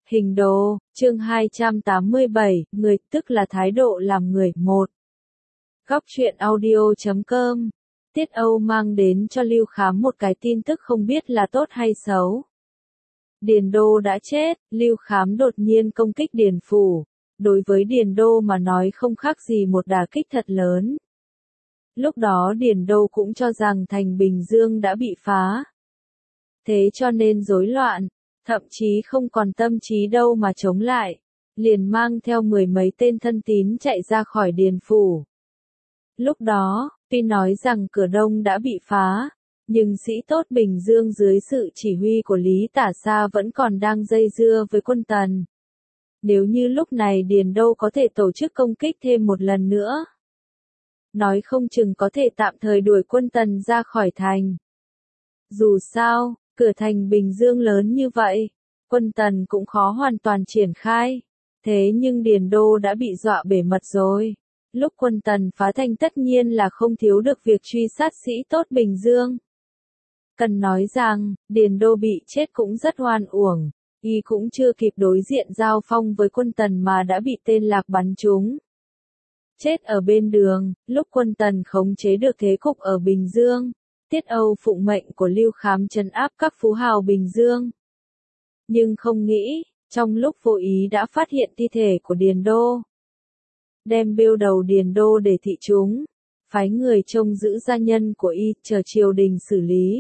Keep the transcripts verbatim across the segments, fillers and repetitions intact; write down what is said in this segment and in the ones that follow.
Hình đồ, chương hai trăm tám mươi bảy, người, tức là thái độ làm người, một. Góc truyện audio chấm com. Tiết Âu mang đến cho Lưu Khám một cái tin tức không biết là tốt hay xấu. Điền Đô đã chết, Lưu Khám đột nhiên công kích Điền Phủ. Đối với Điền Đô mà nói không khác gì một đả kích thật lớn. Lúc đó Điền Đô cũng cho rằng thành Bình Dương đã bị phá. Thế cho nên rối loạn, thậm chí không còn tâm trí đâu mà chống lại. Liền mang theo mười mấy tên thân tín chạy ra khỏi Điền Phủ. Lúc đó, tuy nói rằng cửa Đông đã bị phá, nhưng sĩ tốt Bình Dương dưới sự chỉ huy của Lý Tả Xa vẫn còn đang dây dưa với quân Tần. Nếu như lúc này Điền Đô có thể tổ chức công kích thêm một lần nữa, nói không chừng có thể tạm thời đuổi quân Tần ra khỏi thành. Dù sao, cửa thành Bình Dương lớn như vậy, quân Tần cũng khó hoàn toàn triển khai. Thế nhưng Điền Đô đã bị dọa bể mật rồi. Lúc quân Tần phá thành tất nhiên là không thiếu được việc truy sát sĩ tốt Bình Dương. Cần nói rằng, Điền Đô bị chết cũng rất oan uổng. Y cũng chưa kịp đối diện giao phong với quân Tần mà đã bị tên Lạc bắn trúng. Chết ở bên đường, lúc quân Tần khống chế được thế cục ở Bình Dương. Tiết Âu phụng mệnh của Lưu Khám trấn áp các phú hào Bình Dương. Nhưng không nghĩ, trong lúc vô ý đã phát hiện thi thể của Điền Đô. Đem bêu đầu Điền Đô để thị chúng, phái người trông giữ gia nhân của y chờ triều đình xử lý.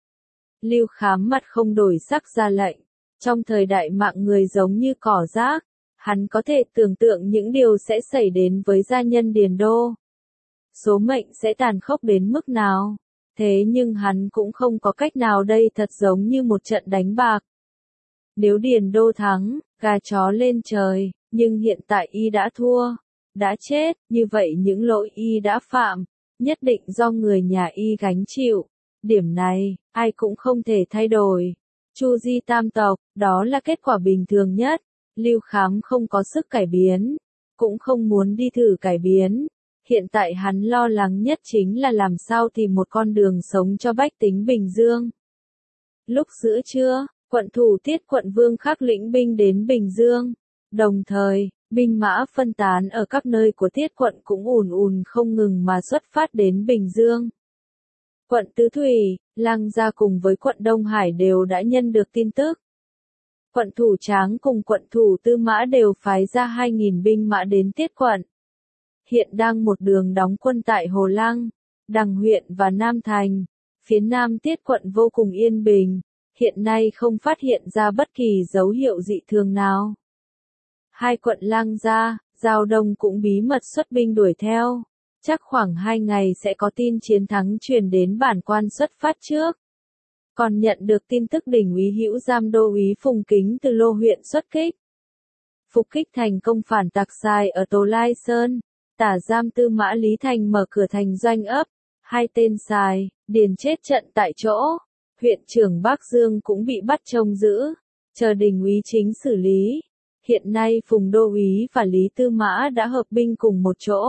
Lưu Khám mặt không đổi sắc ra lệnh, trong thời đại mạng người giống như cỏ rác, hắn có thể tưởng tượng những điều sẽ xảy đến với gia nhân Điền Đô. Số mệnh sẽ tàn khốc đến mức nào, thế nhưng hắn cũng không có cách nào, đây thật giống như một trận đánh bạc. Nếu Điền Đô thắng, gà chó lên trời, nhưng hiện tại y đã thua, đã chết, như vậy những lỗi y đã phạm, nhất định do người nhà y gánh chịu. Điểm này, ai cũng không thể thay đổi. Chu di tam tộc, đó là kết quả bình thường nhất. Lưu Khám không có sức cải biến, cũng không muốn đi thử cải biến. Hiện tại hắn lo lắng nhất chính là làm sao tìm một con đường sống cho bách tính Bình Dương. Lúc giữa trưa, quận thủ Tiết quận Vương Khắc lĩnh binh đến Bình Dương. Đồng thời, binh mã phân tán ở các nơi của Tiết quận cũng ùn ùn không ngừng mà xuất phát đến Bình Dương. Quận Tứ Thủy, Lăng Gia cùng với quận Đông Hải đều đã nhận được tin tức. Quận Thủ Tráng cùng quận Thủ Tư Mã đều phái ra hai nghìn binh mã đến Tiết quận. Hiện đang một đường đóng quân tại Hồ Lăng, Đằng huyện và Nam Thành. Phía Nam Tiết quận vô cùng yên bình, hiện nay không phát hiện ra bất kỳ dấu hiệu dị thường nào. Hai quận Lăng Gia, Giao Đông cũng bí mật xuất binh đuổi theo. Chắc khoảng hai ngày sẽ có tin chiến thắng truyền đến bản quan xuất phát trước. Còn nhận được tin tức đỉnh úy Hữu Giam đô úy Phùng Kính từ Lô huyện xuất kích. Phục kích thành công phản tặc sai ở Tô Lai Sơn. Tả giam Tư Mã Lý Thành mở cửa thành doanh ấp. Hai tên sai, điền chết trận tại chỗ. Huyện trưởng Bắc Dương cũng bị bắt trông giữ, chờ đình úy chính xử lý. Hiện nay Phùng đô úy và Lý Tư Mã đã hợp binh cùng một chỗ.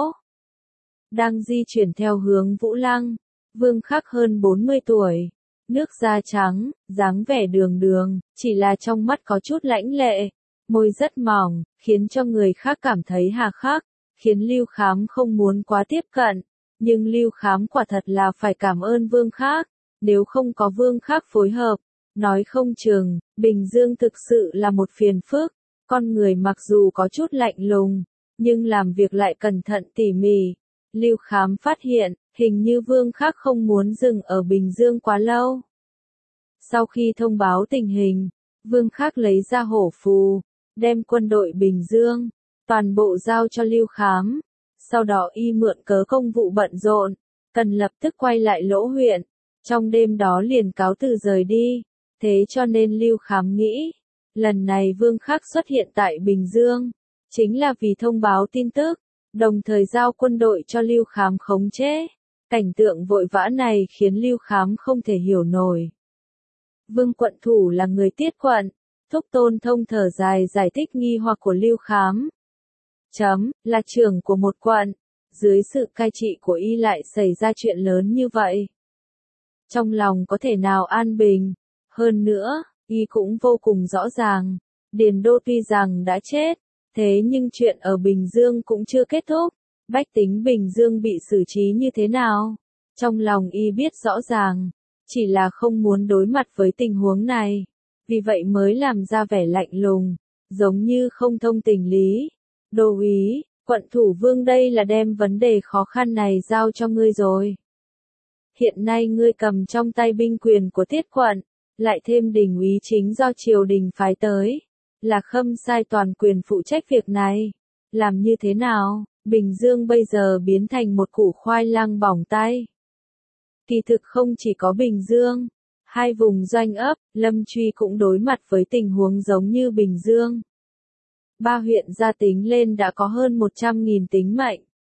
Đang di chuyển theo hướng Vũ Lăng. Vương Khắc hơn bốn mươi tuổi. Nước da trắng, dáng vẻ đường đường, chỉ là trong mắt có chút lãnh lệ. Môi rất mỏng, khiến cho người khác cảm thấy hà khắc, khiến Lưu Khám không muốn quá tiếp cận. Nhưng Lưu Khám quả thật là phải cảm ơn Vương Khắc. Nếu không có Vương Khắc phối hợp, nói không chừng, Bình Dương thực sự là một phiền phức. Con người mặc dù có chút lạnh lùng, nhưng làm việc lại cẩn thận tỉ mỉ. Lưu Khám phát hiện, hình như Vương Khắc không muốn dừng ở Bình Dương quá lâu. Sau khi thông báo tình hình, Vương Khắc lấy ra hổ phù, đem quân đội Bình Dương, toàn bộ giao cho Lưu Khám. Sau đó y mượn cớ công vụ bận rộn, cần lập tức quay lại Lỗ huyện. Trong đêm đó liền cáo từ rời đi. Thế cho nên Lưu Khám nghĩ, lần này Vương Khắc xuất hiện tại Bình Dương, chính là vì thông báo tin tức, đồng thời giao quân đội cho Lưu Khám khống chế. Cảnh tượng vội vã này khiến Lưu Khám không thể hiểu nổi. Vương quận thủ là người Tiết quận. Thúc Tôn Thông thở dài giải thích nghi hoặc của Lưu Khám. Chấm, là trưởng của một quận, dưới sự cai trị của y lại xảy ra chuyện lớn như vậy. Trong lòng có thể nào an bình. Hơn nữa, y cũng vô cùng rõ ràng, Điền Đô tuy rằng đã chết, thế nhưng chuyện ở Bình Dương cũng chưa kết thúc. Bách tính Bình Dương bị xử trí như thế nào? Trong lòng y biết rõ ràng, chỉ là không muốn đối mặt với tình huống này. Vì vậy mới làm ra vẻ lạnh lùng, giống như không thông tình lý. Đô úy, quận thủ vương đây là đem vấn đề khó khăn này giao cho ngươi rồi. Hiện nay ngươi cầm trong tay binh quyền của Tiết quận, lại thêm đình úy chính do triều đình phái tới, là Khâm sai toàn quyền phụ trách việc này. Làm như thế nào, Bình Dương bây giờ biến thành một củ khoai lang bỏng tay. Kỳ thực không chỉ có Bình Dương, hai vùng doanh ấp, Lâm Truy cũng đối mặt với tình huống giống như Bình Dương. Ba huyện gia tính lên đã có hơn một trăm nghìn tính mệnh.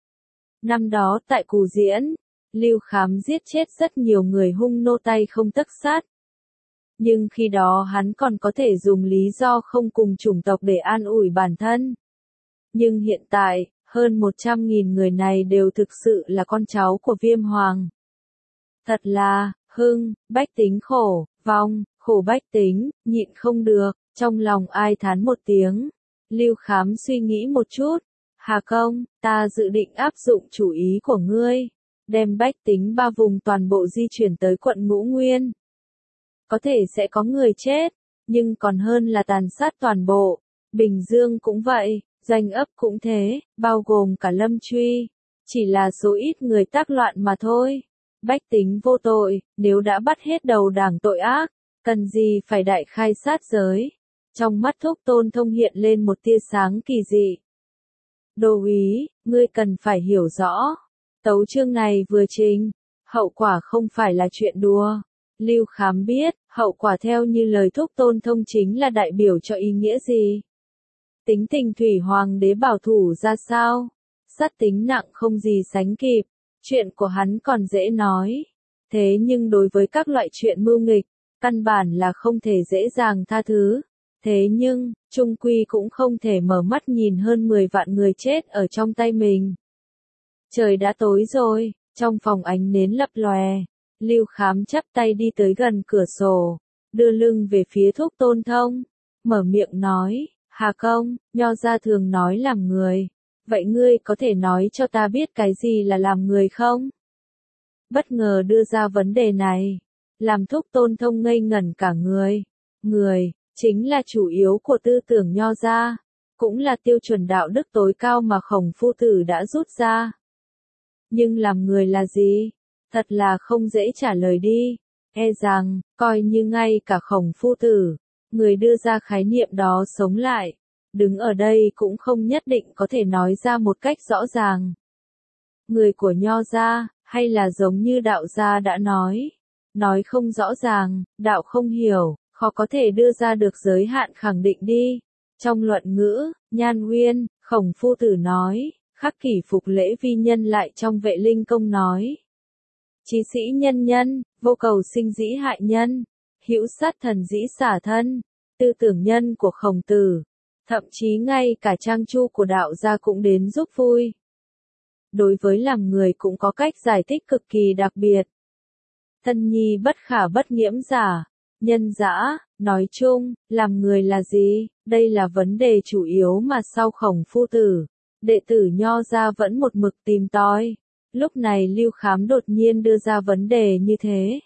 Năm đó tại Cù Diễn, Lưu Khám giết chết rất nhiều người hung nô tay không tấc sắt. Nhưng khi đó hắn còn có thể dùng lý do không cùng chủng tộc để an ủi bản thân. Nhưng hiện tại, hơn một trăm nghìn người này đều thực sự là con cháu của Viêm Hoàng. Thật là, hưng, bách tính khổ, vong, khổ bách tính, nhịn không được, trong lòng ai thán một tiếng. Lưu Khám suy nghĩ một chút, Hà Công, ta dự định áp dụng chủ ý của ngươi, đem bách tính ba vùng toàn bộ di chuyển tới quận Ngũ Nguyên. Có thể sẽ có người chết, nhưng còn hơn là tàn sát toàn bộ. Bình Dương cũng vậy, doanh ấp cũng thế, bao gồm cả Lâm Truy, chỉ là số ít người tác loạn mà thôi. Bách tính vô tội, nếu đã bắt hết đầu đảng tội ác, cần gì phải đại khai sát giới. Trong mắt Thúc Tôn Thông hiện lên một tia sáng kỳ dị. Đô úy, ngươi cần phải hiểu rõ. Tấu chương này vừa trình, hậu quả không phải là chuyện đùa. Lưu Khám biết, hậu quả theo như lời Thúc Tôn Thông chính là đại biểu cho ý nghĩa gì. Tính tình Thủy Hoàng đế bảo thủ ra sao? Sát tính nặng không gì sánh kịp. Chuyện của hắn còn dễ nói. Thế nhưng đối với các loại chuyện mưu nghịch, căn bản là không thể dễ dàng tha thứ. Thế nhưng, trung quy cũng không thể mở mắt nhìn hơn mười vạn người chết ở trong tay mình. Trời đã tối rồi, trong phòng ánh nến lập lòe. Lưu Khám chắp tay đi tới gần cửa sổ, đưa lưng về phía Thúc Tôn Thông, mở miệng nói, Hà Công, nho gia thường nói làm người. Vậy ngươi có thể nói cho ta biết cái gì là làm người không? Bất ngờ đưa ra vấn đề này, làm Thúc Tôn Thông ngây ngẩn cả người. Người, chính là chủ yếu của tư tưởng nho gia, cũng là tiêu chuẩn đạo đức tối cao mà Khổng Phu Tử đã rút ra. Nhưng làm người là gì? Thật là không dễ trả lời đi. E rằng, coi như ngay cả Khổng Phu Tử, người đưa ra khái niệm đó sống lại, đứng ở đây cũng không nhất định có thể nói ra một cách rõ ràng. Người của nho gia, hay là giống như đạo gia đã nói, nói không rõ ràng, đạo không hiểu, khó có thể đưa ra được giới hạn khẳng định đi. Trong luận ngữ, Nhan Nguyên, Khổng Phu Tử nói, khắc kỷ phục lễ vi nhân lại trong Vệ Linh Công nói. Chí sĩ nhân nhân, vô cầu sinh dĩ hại nhân, hữu sát thần dĩ xả thân, tư tưởng nhân của Khổng Tử. Thậm chí ngay cả trang chu của đạo gia cũng đến giúp vui. Đối với làm người cũng có cách giải thích cực kỳ đặc biệt. Thân nhi bất khả bất nhiễm giả, nhân dã, nói chung, làm người là gì? Đây là vấn đề chủ yếu mà sau Khổng Phu Tử, đệ tử nho gia vẫn một mực tìm tòi. Lúc này Lưu Khám đột nhiên đưa ra vấn đề như thế.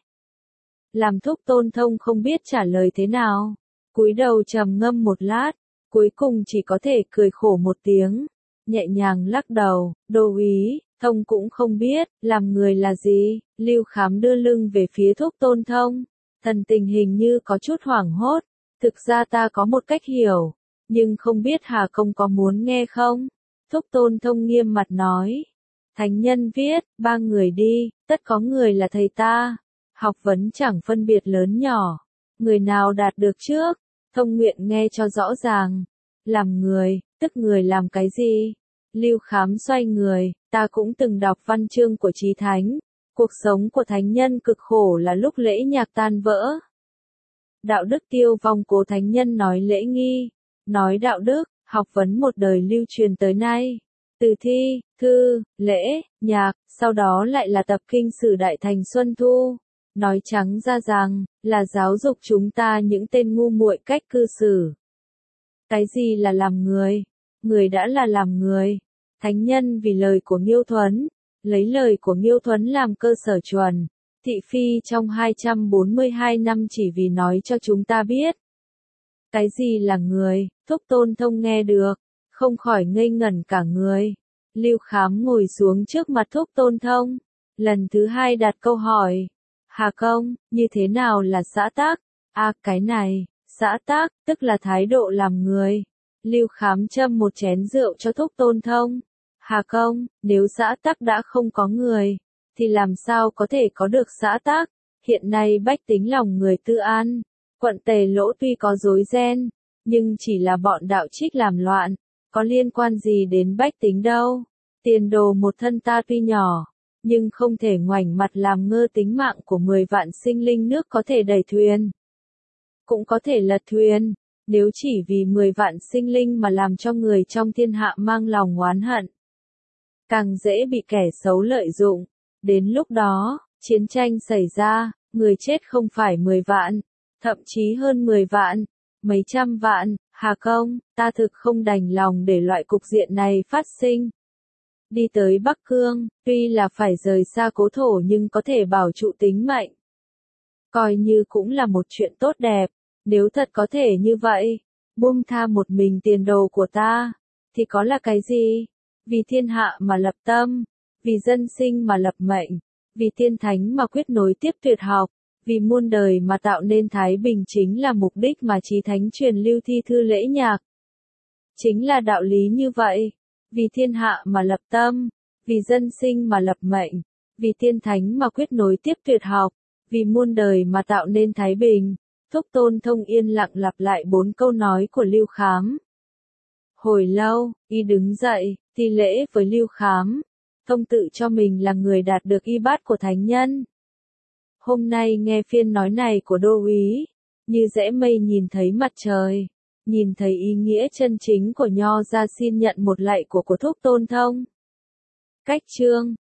Làm Thúc Tôn Thông không biết trả lời thế nào. Cúi đầu trầm ngâm một lát, cuối cùng chỉ có thể cười khổ một tiếng, nhẹ nhàng lắc đầu. Đô úy, Thông cũng không biết, làm người là gì. Lưu Khám đưa lưng về phía Thúc Tôn Thông, thần tình hình như có chút hoảng hốt. Thực ra ta có một cách hiểu, nhưng không biết Hà Công có muốn nghe không? Thúc Tôn Thông nghiêm mặt nói. Thánh nhân viết, ba người đi, tất có người là thầy ta. Học vấn chẳng phân biệt lớn nhỏ. Người nào đạt được trước, Thông nguyện nghe cho rõ ràng. Làm người, tức người làm cái gì? Lưu Khám xoay người, ta cũng từng đọc văn chương của Chí Thánh. Cuộc sống của thánh nhân cực khổ là lúc lễ nhạc tan vỡ. Đạo đức tiêu vong, Cố thánh nhân nói lễ nghi, nói đạo đức, học vấn một đời lưu truyền tới nay. Từ thi, thư, lễ, nhạc, sau đó lại là tập kinh sử Đại Thành Xuân Thu. Nói trắng ra rằng, là giáo dục chúng ta những tên ngu muội cách cư xử. Cái gì là làm người? Người đã là làm người. Thánh nhân vì lời của Nghiêu Thuấn, lấy lời của Nghiêu Thuấn làm cơ sở chuẩn. Thị phi trong hai trăm bốn mươi hai năm chỉ vì nói cho chúng ta biết. Cái gì là người? Thúc Tôn Thông nghe được, không khỏi ngây ngẩn cả người. Lưu Khám ngồi xuống trước mặt Thúc Tôn Thông, lần thứ hai đặt câu hỏi. Hà công, như thế nào là xã tắc? À cái này, xã tắc, tức là thái độ làm người. Lưu Khám châm một chén rượu cho Thúc Tôn Thông. Hà công, nếu xã tắc đã không có người, thì làm sao có thể có được xã tắc? Hiện nay bách tính lòng người tư an, quận Tề Lỗ tuy có rối ren, nhưng chỉ là bọn đạo trích làm loạn, có liên quan gì đến bách tính đâu. Tiền đồ một thân ta tuy nhỏ, nhưng không thể ngoảnh mặt làm ngơ tính mạng của mười vạn sinh linh. Nước có thể đẩy thuyền, cũng có thể lật thuyền, nếu chỉ vì mười vạn sinh linh mà làm cho người trong thiên hạ mang lòng oán hận, càng dễ bị kẻ xấu lợi dụng. Đến lúc đó, chiến tranh xảy ra, người chết không phải mười vạn, thậm chí hơn mười vạn, mấy trăm vạn. Hà công, ta thực không đành lòng để loại cục diện này phát sinh. Đi tới Bắc Cương, tuy là phải rời xa cố thổ nhưng có thể bảo trụ tính mệnh, coi như cũng là một chuyện tốt đẹp. Nếu thật có thể như vậy, buông tha một mình tiền đồ của ta, thì có là cái gì? Vì thiên hạ mà lập tâm, vì dân sinh mà lập mệnh, vì tiên thánh mà quyết nối tiếp tuyệt học, vì muôn đời mà tạo nên thái bình chính là mục đích mà chí thánh truyền lưu thi thư lễ nhạc. Chính là đạo lý như vậy, vì thiên hạ mà lập tâm, vì dân sinh mà lập mệnh, vì tiên thánh mà quyết nối tiếp tuyệt học, vì muôn đời mà tạo nên thái bình. Thúc Tôn Thông yên lặng lặp lại bốn câu nói của Lưu Khám. Hồi lâu, y đứng dậy, thi lễ với Lưu Khám. Thông tự cho mình là người đạt được y bát của thánh nhân. Hôm nay nghe phiên nói này của đô úy, như rẽ mây nhìn thấy mặt trời, nhìn thấy ý nghĩa chân chính của nho ra, xin nhận một lạy của của Thúc Tôn Thông. Cách chương